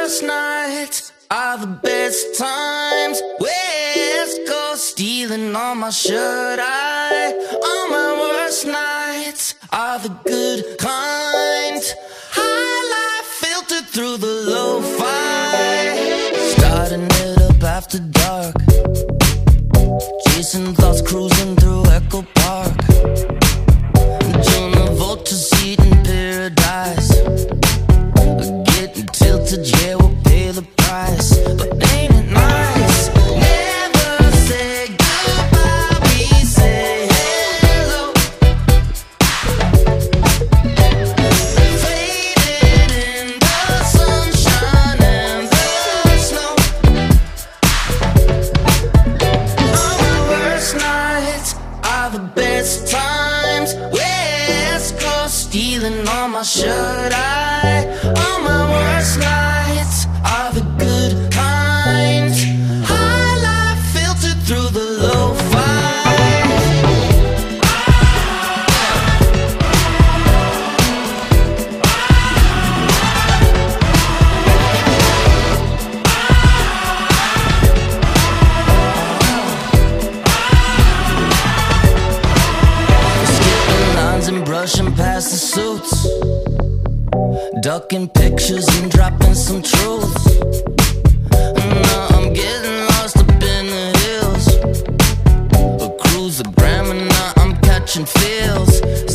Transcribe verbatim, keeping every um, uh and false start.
worst nights are the best times. West Coast stealing on my shirt. I, all my worst nights are the good kind. High life filtered through the lo-fi. Starting it up after dark. Chasing thoughts, cruising through Echo Park. John Travolta seat in paradise. Getting tilted, yeah, we'll pay the price. But ain't it nice? Never say goodbye, we say hello. Faded in the sunshine and the snow. All my worst nights are the best times. West Coast stealing on my shirt. I, all my worst nights are the good kind. High life filtered through the lo-fi. Skipping lines and brushing past the suits, ducking pictures and dropping some truths. Now I'm getting lost up in the hills. A cruise the gram and now I'm catching feels.